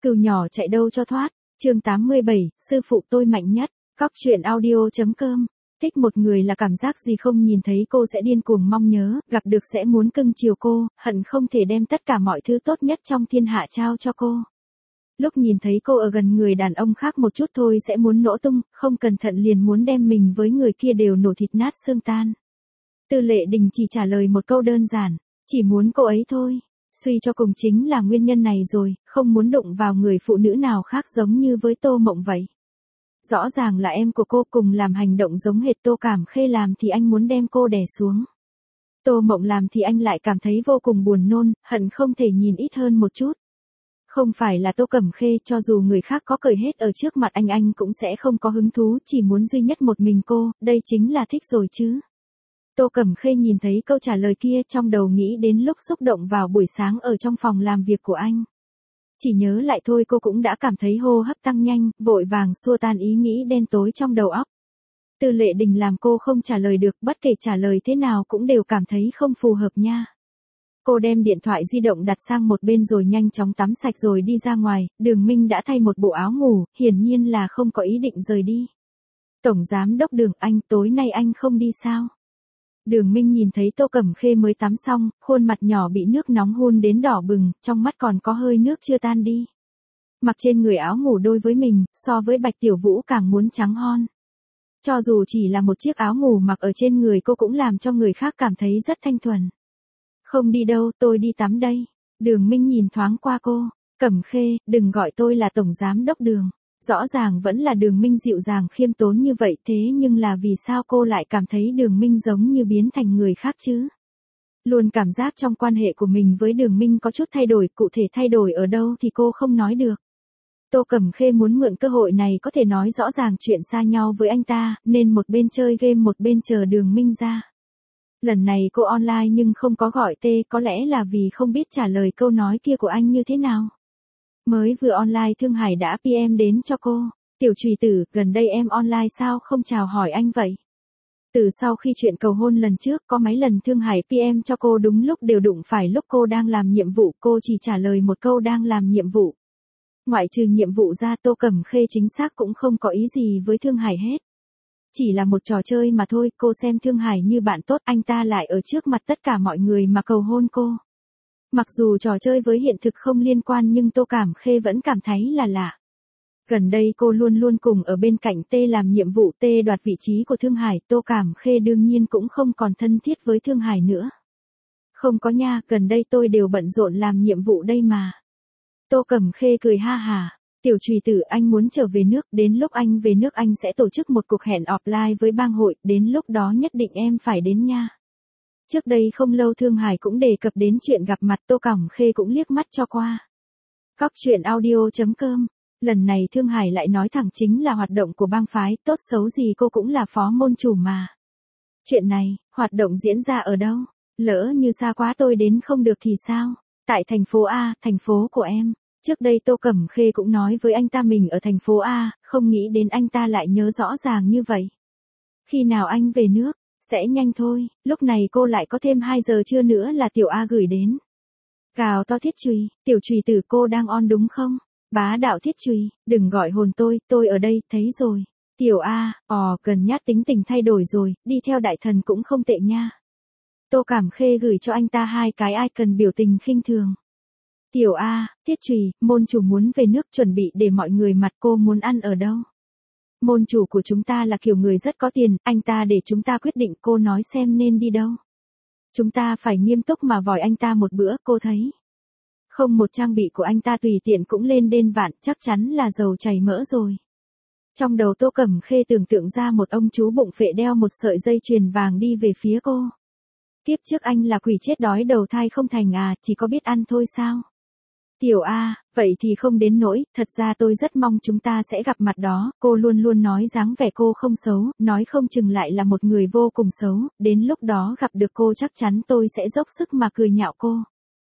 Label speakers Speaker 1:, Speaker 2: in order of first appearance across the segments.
Speaker 1: Cừu nhỏ chạy đâu cho thoát. Chương 87, sư phụ tôi mạnh nhất. Cóc truyện audio.com. Thích một người là cảm giác gì không nhìn thấy cô sẽ điên cuồng mong nhớ, gặp được sẽ muốn cưng chiều cô, hận không thể đem tất cả mọi thứ tốt nhất trong thiên hạ trao cho cô. Lúc nhìn thấy cô ở gần người đàn ông khác một chút thôi sẽ muốn nổ tung, không cẩn thận liền muốn đem mình với người kia đều nổ thịt nát xương tan. Tư Lệ Đình chỉ trả lời một câu đơn giản, chỉ muốn cô ấy thôi. Suy cho cùng chính là nguyên nhân này rồi, không muốn đụng vào người phụ nữ nào khác giống như với Tô Mộng vậy. Rõ ràng là em của cô cùng làm hành động giống hệt Tô Cẩm Khê làm thì anh muốn đem cô đè xuống. Tô Mộng làm thì anh lại cảm thấy vô cùng buồn nôn, hận không thể nhìn ít hơn một chút. Không phải là Tô Cẩm Khê, cho dù người khác có cười hết ở trước mặt anh cũng sẽ không có hứng thú, chỉ muốn duy nhất một mình cô, đây chính là thích rồi chứ. Tô Cẩm Khê nhìn thấy câu trả lời kia trong đầu nghĩ đến lúc xúc động vào buổi sáng ở trong phòng làm việc của anh. Chỉ nhớ lại thôi cô cũng đã cảm thấy hô hấp tăng nhanh, vội vàng xua tan ý nghĩ đen tối trong đầu óc. Tư Lệ Đình làm cô không trả lời được, bất kể trả lời thế nào cũng đều cảm thấy không phù hợp nha. Cô đem điện thoại di động đặt sang một bên rồi nhanh chóng tắm sạch rồi đi ra ngoài, Đường Minh đã thay một bộ áo ngủ, hiển nhiên là không có ý định rời đi. Tổng giám đốc Đường, anh tối nay anh không đi sao? Đường Minh nhìn thấy Tô Cẩm Khê mới tắm xong, khuôn mặt nhỏ bị nước nóng hun đến đỏ bừng, trong mắt còn có hơi nước chưa tan đi. Mặc trên người áo ngủ đôi với mình, so với Bạch Tiểu Vũ càng muốn trắng hon. Cho dù chỉ là một chiếc áo ngủ mặc ở trên người cô cũng làm cho người khác cảm thấy rất thanh thuần. Không đi đâu, tôi đi tắm đây. Đường Minh nhìn thoáng qua cô. Cẩm Khê, đừng gọi tôi là tổng giám đốc Đường. Rõ ràng vẫn là Đường Minh dịu dàng khiêm tốn như vậy, thế nhưng là vì sao cô lại cảm thấy Đường Minh giống như biến thành người khác chứ? Luôn cảm giác trong quan hệ của mình với Đường Minh có chút thay đổi, cụ thể thay đổi ở đâu thì cô không nói được. Tô Cẩm Khê muốn mượn cơ hội này có thể nói rõ ràng chuyện xa nhau với anh ta, nên một bên chơi game một bên chờ Đường Minh ra. Lần này cô online nhưng không có gọi tê, có lẽ là vì không biết trả lời câu nói kia của anh như thế nào. Mới vừa online Thương Hải đã PM đến cho cô. Tiểu Trùy Tử, gần đây em online sao không chào hỏi anh vậy? Từ sau khi chuyện cầu hôn lần trước có mấy lần Thương Hải PM cho cô đúng lúc đều đụng phải lúc cô đang làm nhiệm vụ, cô chỉ trả lời một câu đang làm nhiệm vụ. Ngoại trừ nhiệm vụ ra Tô Cẩm Khê chính xác cũng không có ý gì với Thương Hải hết. Chỉ là một trò chơi mà thôi, cô xem Thương Hải như bạn tốt, anh ta lại ở trước mặt tất cả mọi người mà cầu hôn cô. Mặc dù trò chơi với hiện thực không liên quan nhưng Tô Cẩm Khê vẫn cảm thấy là lạ. Gần đây cô luôn luôn cùng ở bên cạnh Tê làm nhiệm vụ, Tê đoạt vị trí của Thương Hải, Tô Cẩm Khê đương nhiên cũng không còn thân thiết với Thương Hải nữa. Không có nha, gần đây tôi đều bận rộn làm nhiệm vụ đây mà. Tô Cẩm Khê cười ha hà. Tiểu Trùy Tử, anh muốn trở về nước, đến lúc anh về nước anh sẽ tổ chức một cuộc hẹn offline với bang hội, đến lúc đó nhất định em phải đến nha. Trước đây không lâu Thương Hải cũng đề cập đến chuyện gặp mặt, Tô Cẩm Khê cũng liếc mắt cho qua. Cóc truyện audio.com. Lần này Thương Hải lại nói thẳng chính là hoạt động của bang phái, tốt xấu gì cô cũng là phó môn chủ mà. Chuyện này, hoạt động diễn ra ở đâu? Lỡ như xa quá tôi đến không được thì sao? Tại thành phố A, thành phố của em. Trước đây Tô Cẩm Khê cũng nói với anh ta mình ở thành phố A, không nghĩ đến anh ta lại nhớ rõ ràng như vậy. Khi nào anh về nước? Sẽ nhanh thôi, lúc này cô lại có thêm 2 giờ trưa nữa là Tiểu A gửi đến. Gào to Thiết Trùy, Tiểu Trùy Tử, cô đang on đúng không? Bá đạo Thiết Trùy, đừng gọi hồn tôi ở đây, thấy rồi. Tiểu A, gần nhát tính tình thay đổi rồi, đi theo đại thần cũng không tệ nha. Tô Cẩm Khê gửi cho anh ta 2 cái icon biểu tình khinh thường. Tiểu A, Thiết Trùy, môn chủ muốn về nước chuẩn bị để mọi người mặt, cô muốn ăn ở đâu? Môn chủ của chúng ta là kiểu người rất có tiền, anh ta để chúng ta quyết định, cô nói xem nên đi đâu. Chúng ta phải nghiêm túc mà vòi anh ta một bữa, cô thấy. Không, một trang bị của anh ta tùy tiện cũng lên đến vạn, chắc chắn là dầu chảy mỡ rồi. Trong đầu Tô Cẩm Khê tưởng tượng ra một ông chú bụng phệ đeo một sợi dây chuyền vàng đi về phía cô. Tiếp trước anh là quỷ chết đói đầu thai không thành à, chỉ có biết ăn thôi sao? Tiểu A, vậy thì không đến nỗi, thật ra tôi rất mong chúng ta sẽ gặp mặt đó, cô luôn luôn nói dáng vẻ cô không xấu, nói không chừng lại là một người vô cùng xấu, đến lúc đó gặp được cô chắc chắn tôi sẽ dốc sức mà cười nhạo cô.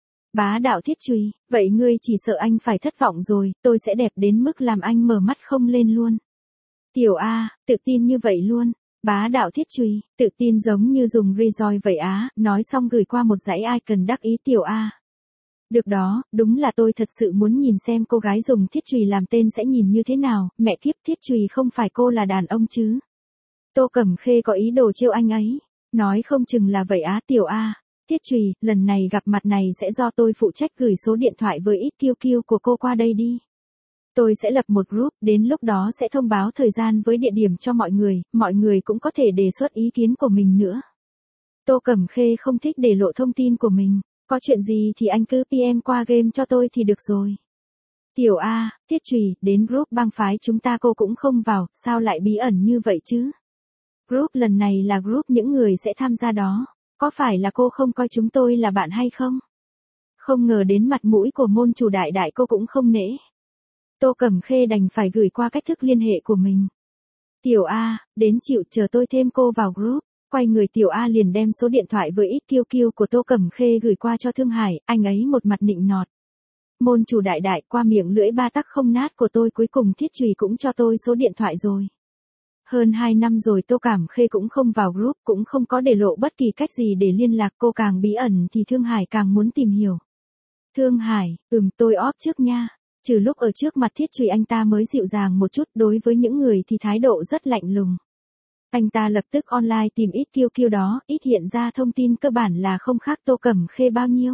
Speaker 1: Bá đạo Thiết Trùy, vậy ngươi chỉ sợ anh phải thất vọng rồi, tôi sẽ đẹp đến mức làm anh mở mắt không lên luôn. Tiểu A, tự tin như vậy luôn. Bá đạo Thiết Trùy, tự tin giống như dùng Rejoice vậy á, nói xong gửi qua một dãy icon đắc ý Tiểu A. Được đó, đúng là tôi thật sự muốn nhìn xem cô gái dùng thiết chùy làm tên sẽ nhìn như thế nào, mẹ kiếp thiết chùy không phải cô là đàn ông chứ. Tô Cẩm Khê có ý đồ trêu anh ấy. Nói không chừng là vậy á Tiểu A. Thiết chùy, lần này gặp mặt này sẽ do tôi phụ trách gửi số điện thoại với ít QQ của cô qua đây đi. Tôi sẽ lập một group, đến lúc đó sẽ thông báo thời gian với địa điểm cho mọi người cũng có thể đề xuất ý kiến của mình nữa. Tô Cẩm Khê không thích để lộ thông tin của mình, có chuyện gì thì anh cứ PM qua game cho tôi thì được rồi. Tiểu A, thiết chùy, đến group bang phái chúng ta cô cũng không vào, sao lại bí ẩn như vậy chứ? Group lần này là group những người sẽ tham gia đó, có phải là cô không coi chúng tôi là bạn hay không? Không ngờ đến mặt mũi của môn chủ đại đại cô cũng không nể. Tô Cẩm Khê đành phải gửi qua cách thức liên hệ của mình. Tiểu A, đến chịu chờ tôi thêm cô vào group. Quay người Tiểu A liền đem số điện thoại với ít QQ của Tô Cẩm Khê gửi qua cho Thương Hải, anh ấy một mặt nịnh nọt. Môn chủ đại đại qua miệng lưỡi ba tắc không nát của tôi cuối cùng thiết chùy cũng cho tôi số điện thoại rồi. Hơn 2 năm rồi Tô Cẩm Khê cũng không vào group, cũng không có để lộ bất kỳ cách gì để liên lạc, cô càng bí ẩn thì Thương Hải càng muốn tìm hiểu. Thương Hải, tôi off trước nha. Trừ lúc ở trước mặt thiết chùy anh ta mới dịu dàng một chút, đối với những người thì thái độ rất lạnh lùng. Anh ta lập tức online tìm ít QQ đó, ít hiện ra thông tin cơ bản là không khác Tô Cẩm Khê bao nhiêu.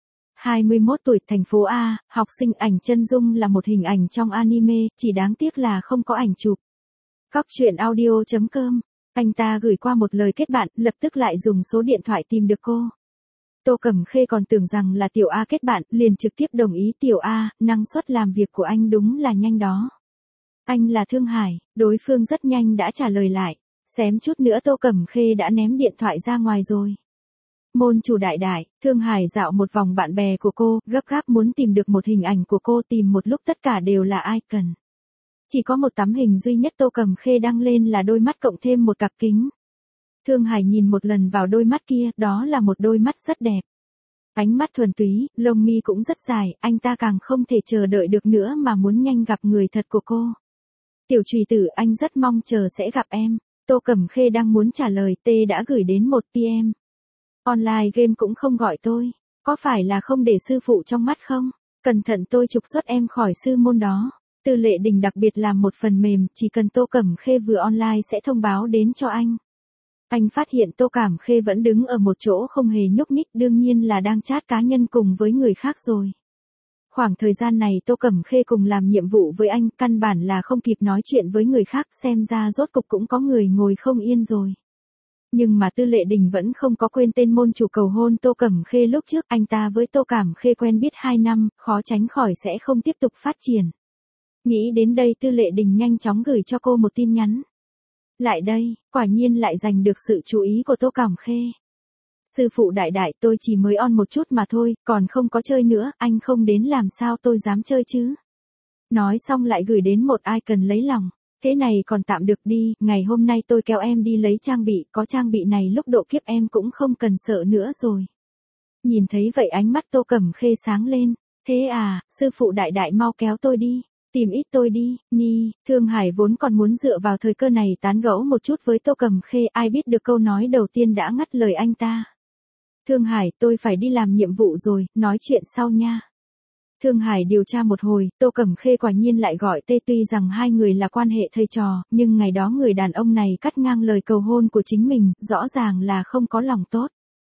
Speaker 1: 21 tuổi, thành phố A, học sinh, ảnh chân dung là một hình ảnh trong anime, chỉ đáng tiếc là không có ảnh chụp. Cóc truyện audio.com, anh ta gửi qua một lời kết bạn, lập tức lại dùng số điện thoại tìm được cô. Tô Cẩm Khê còn tưởng rằng là Tiểu A kết bạn, liền trực tiếp đồng ý. Tiểu A, năng suất làm việc của anh đúng là nhanh đó. Anh là Thương Hải, đối phương rất nhanh đã trả lời lại. Xém chút nữa Tô Cẩm Khê đã ném điện thoại ra ngoài rồi. Môn chủ đại đại, Thương Hải dạo một vòng bạn bè của cô, gấp gáp muốn tìm được một hình ảnh của cô, tìm một lúc tất cả đều là icon. Chỉ có một tấm hình duy nhất Tô Cẩm Khê đăng lên là đôi mắt cộng thêm một cặp kính. Thương Hải nhìn một lần vào đôi mắt kia, đó là một đôi mắt rất đẹp. Ánh mắt thuần túy, lông mi cũng rất dài, anh ta càng không thể chờ đợi được nữa mà muốn nhanh gặp người thật của cô. Tiểu trùy tử, anh rất mong chờ sẽ gặp em. Tô Cẩm Khê đang muốn trả lời, T đã gửi đến một PM. Online game cũng không gọi tôi, có phải là không để sư phụ trong mắt không? Cẩn thận tôi trục xuất em khỏi sư môn đó. Tư Lệ Đình đặc biệt làm một phần mềm, chỉ cần Tô Cẩm Khê vừa online sẽ thông báo đến cho anh. Anh phát hiện Tô Cẩm Khê vẫn đứng ở một chỗ không hề nhúc nhích, đương nhiên là đang chat cá nhân cùng với người khác rồi. Khoảng thời gian này Tô Cẩm Khê cùng làm nhiệm vụ với anh, căn bản là không kịp nói chuyện với người khác, xem ra rốt cục cũng có người ngồi không yên rồi. Nhưng mà Tư Lệ Đình vẫn không có quên tên môn chủ cầu hôn Tô Cẩm Khê lúc trước, anh ta với Tô Cẩm Khê quen biết 2 năm, khó tránh khỏi sẽ không tiếp tục phát triển. Nghĩ đến đây Tư Lệ Đình nhanh chóng gửi cho cô một tin nhắn. Lại đây, quả nhiên lại giành được sự chú ý của Tô Cẩm Khê. Sư phụ đại đại, tôi chỉ mới on một chút mà thôi, còn không có chơi nữa, anh không đến làm sao tôi dám chơi chứ. Nói xong lại gửi đến một icon lấy lòng. Thế này còn tạm được đi, ngày hôm nay tôi kéo em đi lấy trang bị, có trang bị này lúc độ kiếp em cũng không cần sợ nữa rồi. Nhìn thấy vậy ánh mắt Tô Cẩm Khê sáng lên. Thế à, sư phụ đại đại mau kéo tôi đi. Tìm ít tôi đi, Ni. Thương Hải vốn còn muốn dựa vào thời cơ này tán gẫu một chút với Tô Cẩm Khê, ai biết được câu nói đầu tiên đã ngắt lời anh ta. Thương Hải, tôi phải đi làm nhiệm vụ rồi, nói chuyện sau nha. Thương Hải điều tra một hồi, Tô Cẩm Khê quả nhiên lại gọi tê, tuy rằng hai người là quan hệ thầy trò, nhưng ngày đó người đàn ông này cắt ngang lời cầu hôn của chính mình, rõ ràng là không có lòng tốt.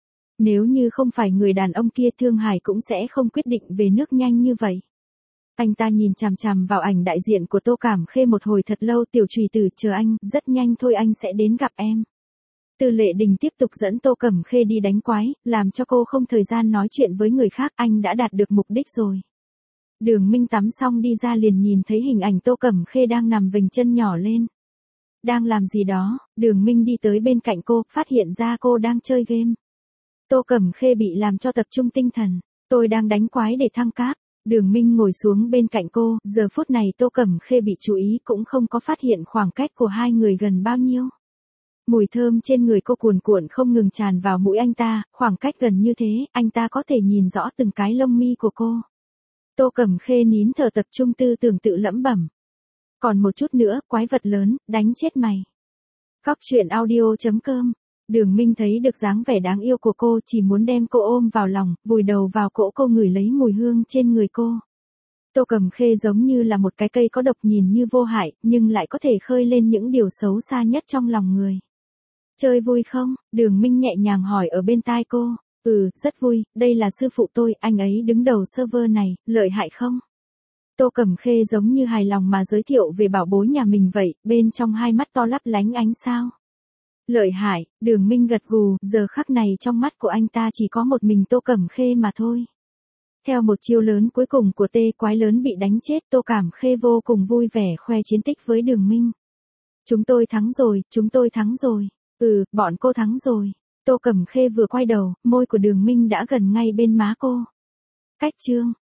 Speaker 1: Nếu như không phải người đàn ông kia Thương Hải cũng sẽ không quyết định về nước nhanh như vậy. Anh ta nhìn chằm chằm vào ảnh đại diện của Tô Cẩm Khê một hồi thật lâu. Tiểu trùy tử, chờ anh, rất nhanh thôi anh sẽ đến gặp em. Tư Lệ Đình tiếp tục dẫn Tô Cẩm Khê đi đánh quái, làm cho cô không thời gian nói chuyện với người khác, anh đã đạt được mục đích rồi. Đường Minh tắm xong đi ra liền nhìn thấy hình ảnh Tô Cẩm Khê đang nằm vểnh chân nhỏ lên. Đang làm gì đó, Đường Minh đi tới bên cạnh cô, phát hiện ra cô đang chơi game. Tô Cẩm Khê bị làm cho tập trung tinh thần, tôi đang đánh quái để thăng cấp. Đường Minh ngồi xuống bên cạnh cô, giờ phút này Tô Cẩm Khê bị chú ý cũng không có phát hiện khoảng cách của hai người gần bao nhiêu. Mùi thơm trên người cô cuồn cuộn không ngừng tràn vào mũi anh ta, khoảng cách gần như thế, anh ta có thể nhìn rõ từng cái lông mi của cô. Tô Cẩm Khê nín thở tập trung tư tưởng tự lẩm bẩm. Còn một chút nữa, quái vật lớn, đánh chết mày. Cóc truyện audio.com Đường Minh thấy được dáng vẻ đáng yêu của cô, chỉ muốn đem cô ôm vào lòng, vùi đầu vào cỗ cô, ngửi lấy mùi hương trên người cô. Tô Cẩm Khê giống như là một cái cây có độc, nhìn như vô hại, nhưng lại có thể khơi lên những điều xấu xa nhất trong lòng người. Chơi vui không? Đường Minh nhẹ nhàng hỏi ở bên tai cô. Rất vui, đây là sư phụ tôi, anh ấy đứng đầu server này, lợi hại không? Tô Cẩm Khê giống như hài lòng mà giới thiệu về bảo bối nhà mình vậy, bên trong hai mắt to lấp lánh ánh sao. Lợi hại, Đường Minh gật gù, giờ khắc này trong mắt của anh ta chỉ có một mình Tô Cẩm Khê mà thôi. Theo một chiêu lớn cuối cùng của tê quái lớn bị đánh chết, Tô Cẩm Khê vô cùng vui vẻ khoe chiến tích với Đường Minh. Chúng tôi thắng rồi, chúng tôi thắng rồi. Bọn cô thắng rồi. Tô Cẩm Khê vừa quay đầu, môi của Đường Minh đã gần ngay bên má cô. Cách chương